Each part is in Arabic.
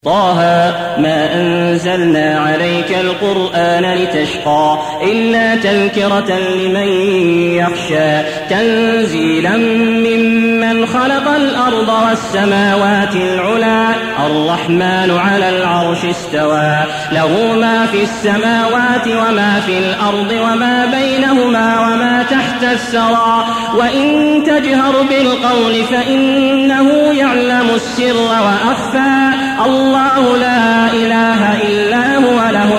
طه ما أنزلنا عليك القرآن لتشقى إلا تذكرة لمن يخشى تنزيلا ممن خلق الأرض والسماوات العلى الرحمن على العرش استوى له ما في السماوات وما في الأرض وما بينهما وما تحت الثرى وإن تجهر بالقول فإنه يعلم السر وأخفى الله لا إله إلا هو له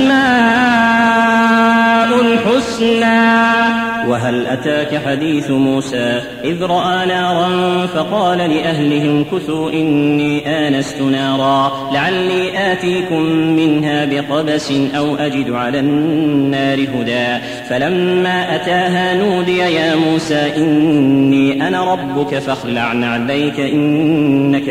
الأسماء الحسنى. وهل أتاك حديث موسى إذ رأى نارا فقال لأهلهم كثوا إني آنست نارا لعلي آتيكم منها بقبس أو أجد على النار هدى فلما أتاها نودي يا موسى إني أنا ربك فاخلع عليك إنك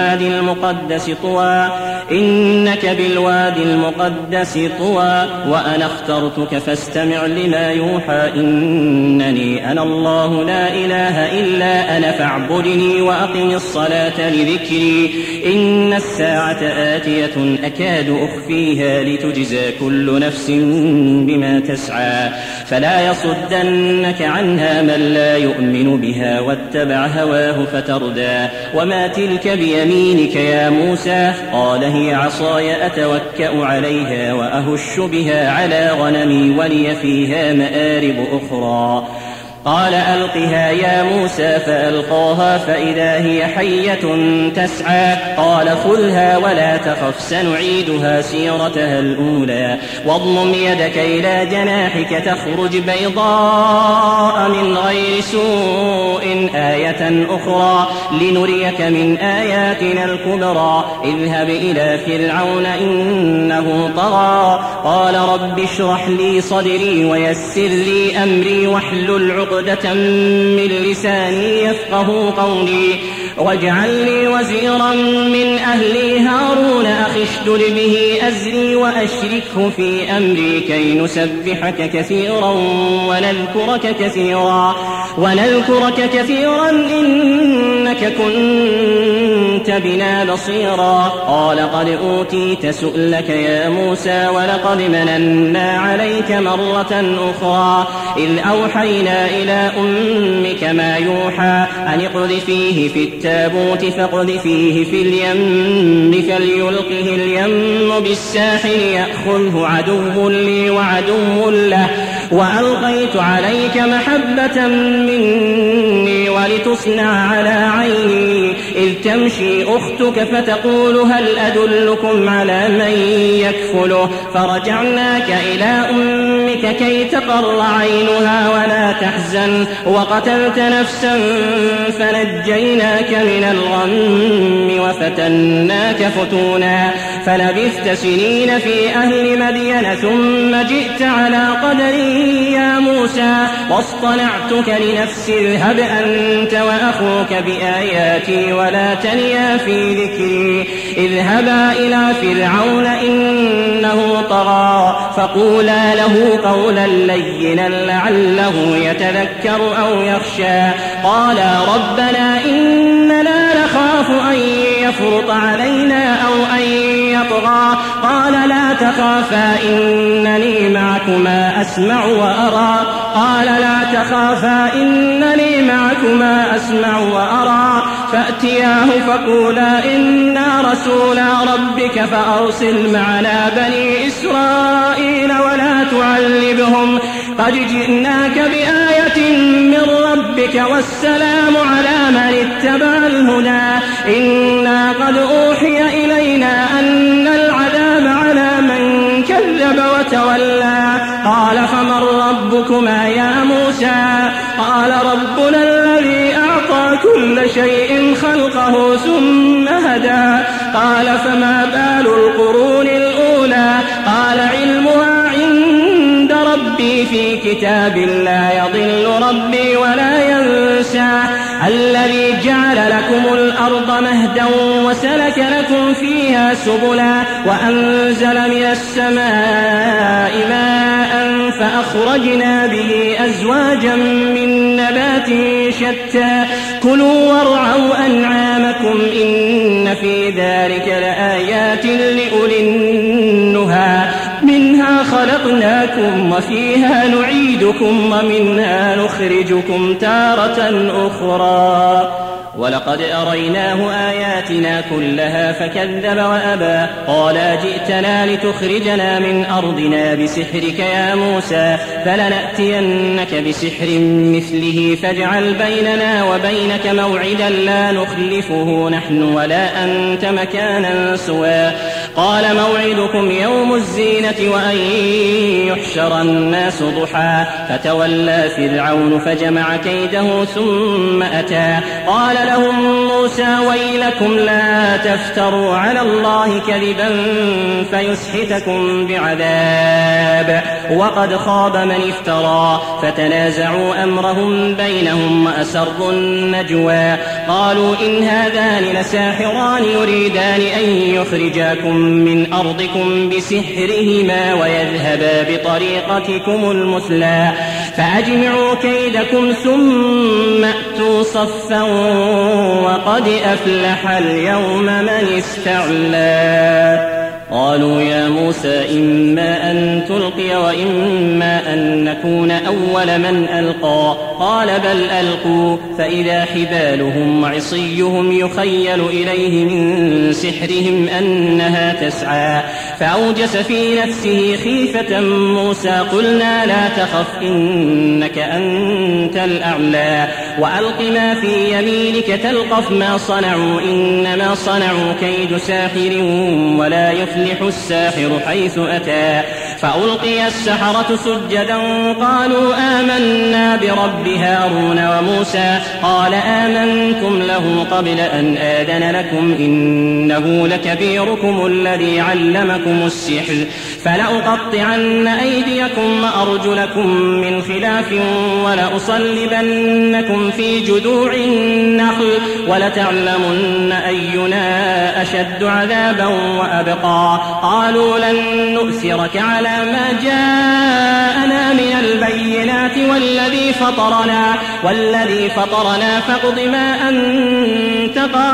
بالوادي المقدس طوى وأنا اخترتك فاستمع لما يوحى إنني أنا الله لا إله إلا أنا فاعبدني وأقم الصلاة لذكري إن الساعة آتية أكاد أخفيها لتجزى كل نفس بما تسعى فلا يصدنك عنها من لا يؤمن بها واتبع هواه فتردى وما تلك بيمينك يا موسى قال هي عصاي أتوكأ عليها وأهش بها على غنمي ولي فيها مآرب أخرى قال ألقها يا موسى فألقاها فإذا هي حية تسعى قال خذها ولا تخف سنعيدها سيرتها الأولى واضمم يدك إلى جناحك تخرج بيضاء من غير سوء آية أخرى لنريك من آياتنا الكبرى اذهب إلى فرعون إنه طغى قال رب اشرح لي صدري ويسر لي أمري واحلل عقدة من لساني يفقه قولي واجعل لي وزيرا من أهلي هارون أخي اشدد به أزري وأشركه في أمري كي نسبحك كثيرا ونذكرك كثيرا إنك كنت بنا بصيرا قال قد أوتيت سؤلك يا موسى ولقد مننا عليك مرة أخرى إذ أوحينا إلى أمك ما يوحى أن اقذفيه في التابوت فاقذفيه في اليم فليلقه اليم بالساحل يأخذه عدو لي وعدو له وألقيت عليك محبة مني ولتصنع على عيني إذ تمشي أختك فتقول هل أدلكم على من يكفله فرجعناك إلى أمك كي تقر عينها ولا تحزن وقتلت نفسا فنجيناك من الغم وفتناك فتونا فلبثت سنين في أهل مدين ثم جئت على قدري يا موسى واصطنعتك لنفسي اذهب أنت وأخوك بآياتي ولا تنيا في ذكري اذهبا إلى فرعون إنه طغى فقولا له قولا لينا لعله يتذكر أو يخشى قالا ربنا إننا نخاف أن يفرط علينا أو أن يطغى قال لا تخافا إنني معكما أسمع وأرى فأتياه فقولا إنا رسولا ربك فأرسل معنا بني إسرائيل ولا تعذبهم قد جئناك بآية من ربك والسلام على من اتبع الهدى إنا قد أوحي إلينا أن العذاب على من كذب وتولى قال فمن ربكما يا موسى قال ربنا الذي أعطى كل شيء خلقه ثم هدى قال فما بال القرون الأولى قال علمها عند ربي في كتاب لا يضل ربي ولا ينسى الذي جعل لكم الأرض مهدا وسلك لكم فيها سبلا وأنزل من السماء ماء فأخرجنا به أزواجا من نبات كلوا وارعوا أنعامكم إن في ذلك لآيات لآيات لأولي النهى منها خلقناكم وفيها نعيدكم ومنها نخرجكم تارة أخرى ولقد أريناه آياتنا كلها فكذب وأبى قال جئتنا لتخرجنا من أرضنا بسحرك يا موسى فلنأتينك بسحر مثله فاجعل بيننا وبينك موعدا لا نخلفه نحن ولا أنت مكانا سوى قال موعدكم يوم الزينة وأن يحشر الناس ضحى فتولى فرعون فجمع كيده ثم أتى قال لهم موسى ويلكم لا تفتروا على الله كذبا فيسحتكم بعذاب وقد خاب من افترى فتنازعوا أمرهم بينهم وأسروا النجوى قالوا إن هذان لساحران يريدان أن يخرجاكم من أرضكم بسحرهما ويذهبا بطريقتكم المثلى فأجمعوا كيدكم ثم أتوا صفا وقد أفلح اليوم من استعلى قالوا يا موسى إما أن تلقي وإما أن نكون أول من ألقى قال بل ألقوا فإذا حبالهم وعصيهم يخيل إليه من سحرهم أنها تسعى فأوجس في نفسه خيفة موسى قلنا لا تخف إنك أنت الأعلى وألق ما في يمينك تلقف ما صنعوا إنما صنعوا كيد ساحر ولا يفلح الساحر حيث أتى فألقي السحرة سجدا قالوا آمنا برب هارون وموسى قال آمنتم له قبل أن آذن لكم إنه لكبيركم الذي علمكم السحر فلأقطعن أيديكم وأرجلكم من خلاف ولأصلبنكم في جذوع النخل ولتعلمن أينا أشد عذابا وأبقى قالوا لن نؤثرك على ما جاءنا من البينات والذي فطرنا فاقض ما أنت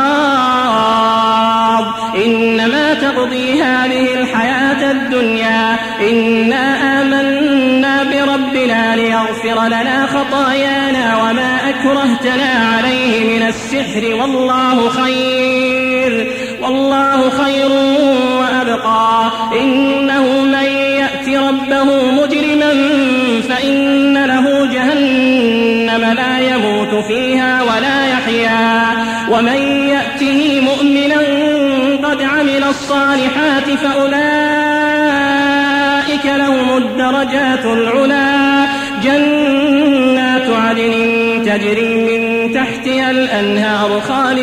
قاض إنما تقضي هذه الحياة الدنيا إنا آمنا بربنا ليغفر لنا خطايانا وما أكرهتنا عليه من السحر والله خير وأبقى إنه من يأت ربه مجرما فإن له جهنم لا يموت فيها ولا يحيا ومن يأته مؤمنا قد عمل الصالحات فأولئك لهم الدرجات العلا جنات عدن تجري من تحتها الأنهار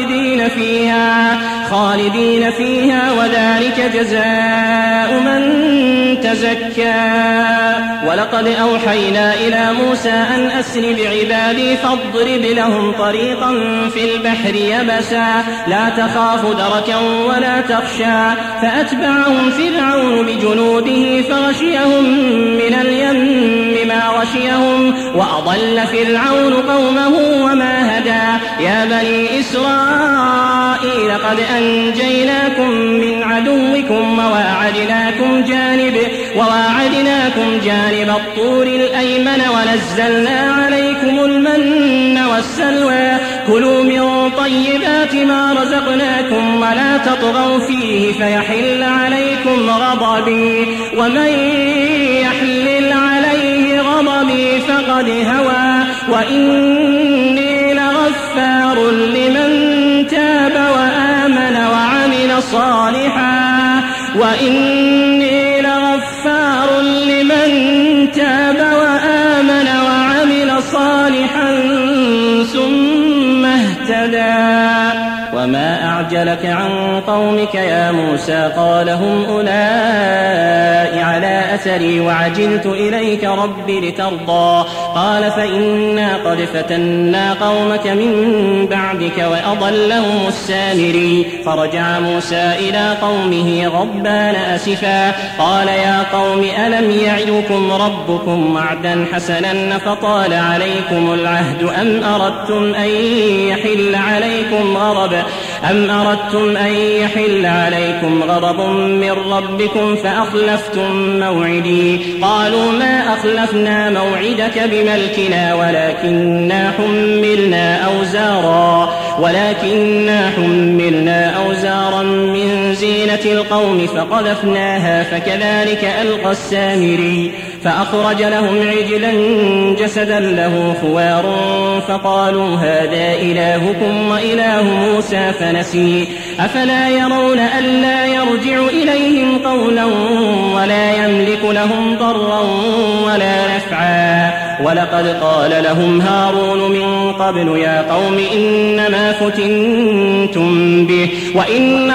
خالدين فيها وذلك جزاء من تزكى ولقد أوحينا إلى موسى أن أسر بعبادي فاضرب لهم طريقا في البحر يبسا لا تخاف دركا ولا تخشى فأتبعهم فرعون بجنوده فغشيهم من اليم ما غشيهم وأضل فرعون قومه وما هدى يا بني إسرائيل قد أنجيناكم من عدوكم وواعدناكم جانب الطور الأيمن ونزلنا عليكم المن والسلوى كلوا من طيبات ما رزقناكم ولا تطغوا فيه فيحل عليكم غضبي ومن يحلل عليه غضبي فقد هوى وإني لغفار لمن تاب وآمن وعمل صالحا ثم اهتدى وما أعجلك عن قومك يا موسى قال هم أولئك على أثري وعجلت إليك رب لترضى قال فإنا قد فتنا قومك من بعدك وأضلهم السامري فرجع موسى إلى قومه غضبان أسفا قال يا قوم ألم يعدكم ربكم وعدا حسنا فطال عليكم العهد أم أردتم أن يحل عليكم غضب أم أردتم أن يحل عليكم غضب من ربكم فأخلفتم موعدي قالوا ما أخلفنا موعدك بملكنا ولكننا حملنا أوزارا من زينة القوم فقذفناها فكذلك ألقى السامري فأخرج لهم عجلا جسدا له خوار فقالوا هذا إلهكم وإله موسى فنسي أفلا يرون ألا يرجع إليهم قولا ولا يملك لهم ضرا ولا نفعا ولقد قال لهم هارون من قبل يا قوم إنما فتنتم به وإن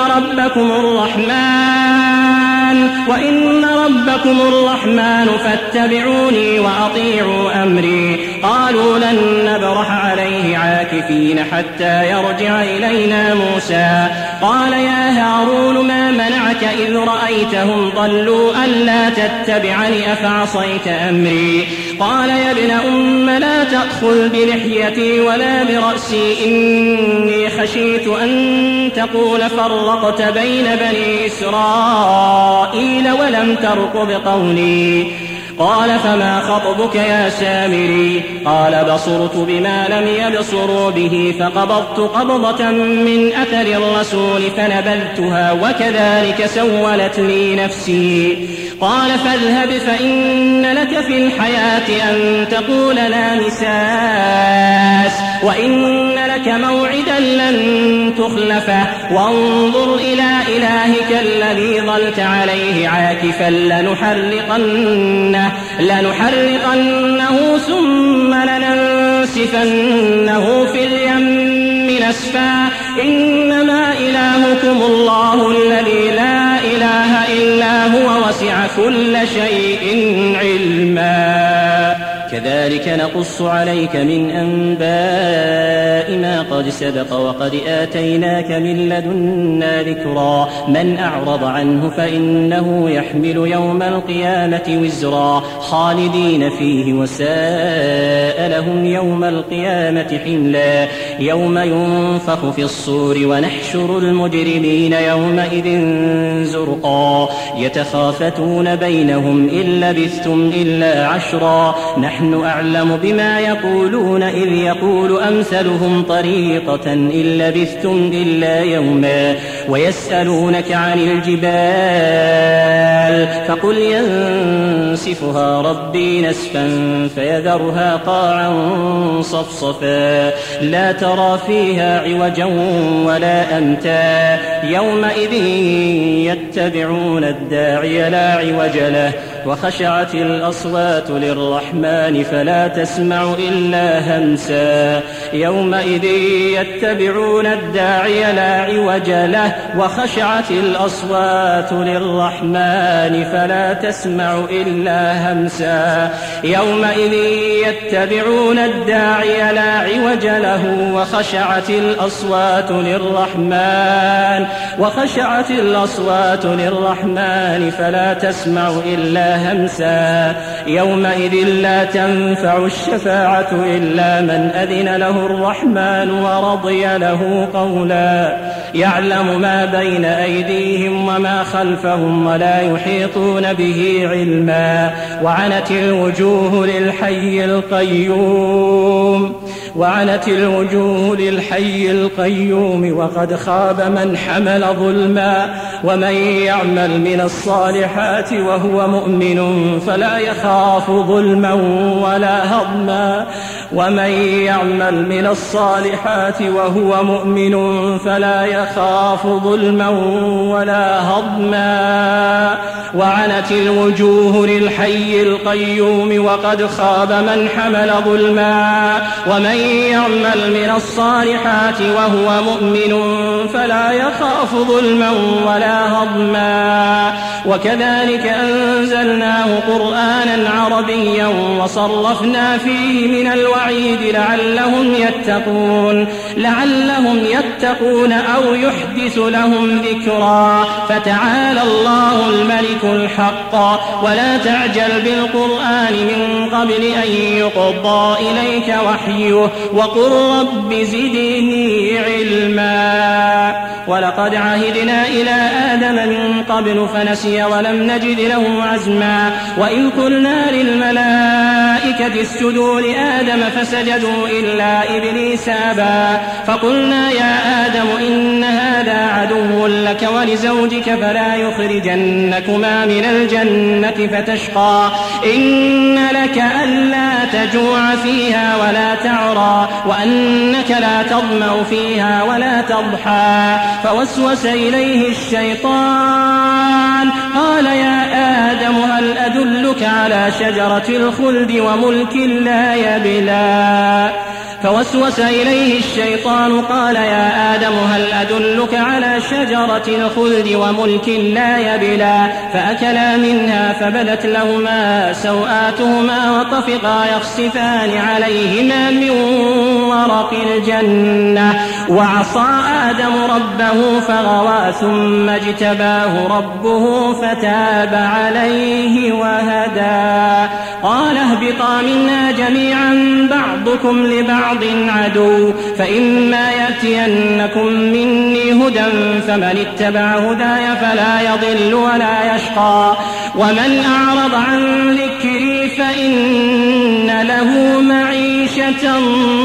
ربكم الرحمن فاتبعوني وأطيعوا أمري قالوا لن نبرح عليه عاكفين حتى يرجع إلينا موسى قال يا هارون ما منعك إذ رأيتهم ضلوا ألا تتبعني أفعصيت أمري قال يا ابن أم لا تأخذ بلحيتي ولا برأسي إني خشيت أن تقول فرقت بين بني إسرائيل ولم ترقب قولي قال فما خطبك يا سامري قال بصرت بما لم يبصروا به فقبضت قبضة من أثر الرسول فنبذتها وكذلك سولت لي نفسي قال فاذهب فإن لك في الحياة أن تقول لا مساس وإن لك موعدا لن تخلفه وانظر إلى إلهك الذي ظلت عليه عاكفا لنحرقنه ثم لننسفنه في اليم نسفا إنما إلهكم الله الذي لا إله إلا هو وسع كل شيء علما كذلك نقص عليك من أنباء ما قد سبق وقد آتيناك من لدنا ذكرا من أعرض عنه فإنه يحمل يوم القيامة وزرا خالدين فيه وساء لهم يوم القيامة حملا يوم ينفخ في الصور ونحشر المجرمين يومئذ زرقا يتخافتون بينهم إن لبثتم إلا عشرا نحن أعلم بما يقولون إذ يقول أمثلهم طريقة إن لبثتم إلا يوما ويسألونك عن الجبال فقل ينسفها ربي نسفا فيذرها قاعا صفصفا لا ترى فيها عوجا ولا أمتا يومئذ يتبعون الداعي لا عوج له وخشعت الأصوات للرحمن فلا تسمع إلا همسا يومئذ يتبعون الداعي لا عوج له وخشعت الأصوات للرحمن فلا تسمع إلا همسا يومئذ يتبعون الداعي لا عوج له وخشعت الأصوات للرحمن فلا تسمع إلا همسا يومئذ لا تنفع الشفاعة إلا من أذن له الرحمن ورضي له قولا يعلم ما بين أيديهم وما خلفهم ولا يحيطون به علما وعنت الوجوه للحي القيوم وقد خاب من حمل ظلما ومن يعمل من الصالحات وهو مؤمن فلا يخاف ظلما ولا هضما وعنت الوجوه للحي القيوم وقد خاب من حمل ظلما ومن يعمل من الصالحات وهو مؤمن فلا يخاف ظلما ولا هضما وكذلك أنزلناه قرآنا عربيا وصرفنا فيه من الوعيد لعلهم يتقون أو يحدث لهم ذكرا. فتعالى الله الملك الحق ولا تعجل بالقرآن من قبل أن يقضى إليك وحيه وقل رب زدني علما. ولقد عهدنا إلى آدم من قبل فنسي ولم نجد له عزما. وإذ قلنا للملائكة اسجدوا لآدم فسجدوا إلا إبليس أبى. فقلنا يا آدم إن هذا عدو لك ولزوجك فلا يخرجنكما من الجنة فتشقى. إن لك ألا تجوع فيها ولا تعرى وأنك لا تظمأ فيها ولا تضحى. فوسوس إليه الشيطان قال يا آدم هل أدلك على شجرة الخلد وملك لا يبلى. فوسوس إليه الشيطان قال يا آدم هل أدلك على شجرة الخلد وملك لا يبلى. فأكلا منها فبدت لهما سوآتهما وطفقا يخصفان عليهما من ورق الجنة. وعصى آدم ربه فغوى ثم اجتباه ربه فتاب عليه وهدى. قال اهبطا منا جميعا بعضكم لبعض عدو فإما يأتينكم مني هدى فمن اتبع هداي فلا يضل ولا يشقى. ومن أعرض عن ذكري فإن له معيشة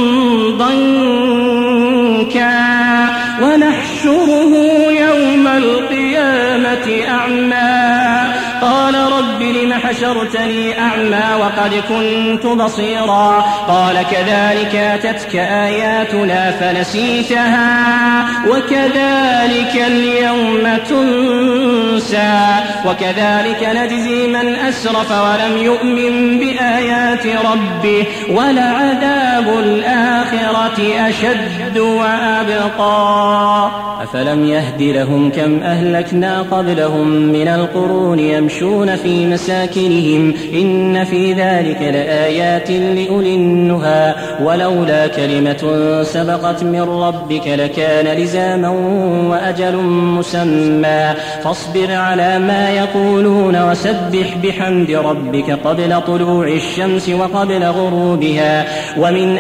ضنكا ونحشره يوم القيامة أعمى. قال رب لم حشرتني أعمى وقد كنت بصيرا. قال كذلك أتتك آياتنا فنسيتها وكذلك اليوم تنسى. وكذلك نجزي من أسرف ولم يؤمن بآيات ربه ولعذاب الآخرة أشد وأبقى. أفلم يهد لهم كم أهلكنا قبلهم من القرون يمشون في مساكنهم إن في ذلك لآيات لأولي النهى. ولولا كلمة سبقت من ربك لكان لزاما وأجل مسمى. فاصبر على ما يقولون وسبح بحمد ربك قبل طلوع الشمس وقبل غروبها ومن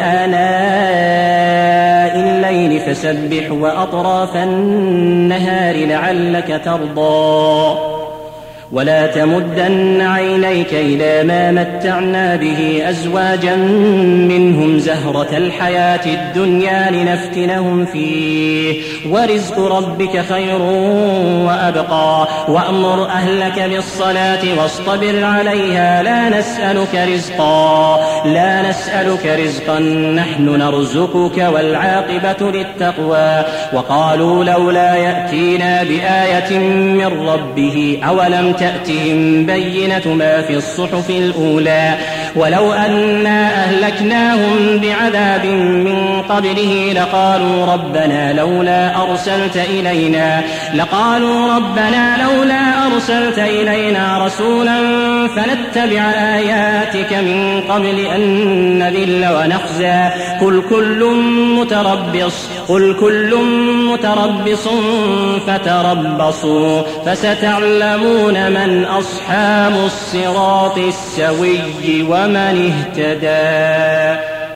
آناء الليل فسبح وأطراف النهار لعلك ترضى. ولا تمدن عينيك إلى ما متعنا به أزواجا منهم زهرة الحياة الدنيا لنفتنهم فيه ورزق ربك خير وأبقى. وأمر أهلك بالصلاة واصطبر عليها لا نسألك رزقا نحن نرزقك والعاقبة للتقوى. وقالوا لولا يأتينا بآية من ربه أولم تأتهم بينة ما في الصحف الأولى. ولو أنا أهلكناهم بعذاب من قبله لقالوا ربنا لولا أرسلت إلينا رسولا فنتبع آياتك من قبل أن نذل ونخزى. قل كل متربص فتربصوا فستعلمون من أصحاب الصراط السوي ومن اهتدى.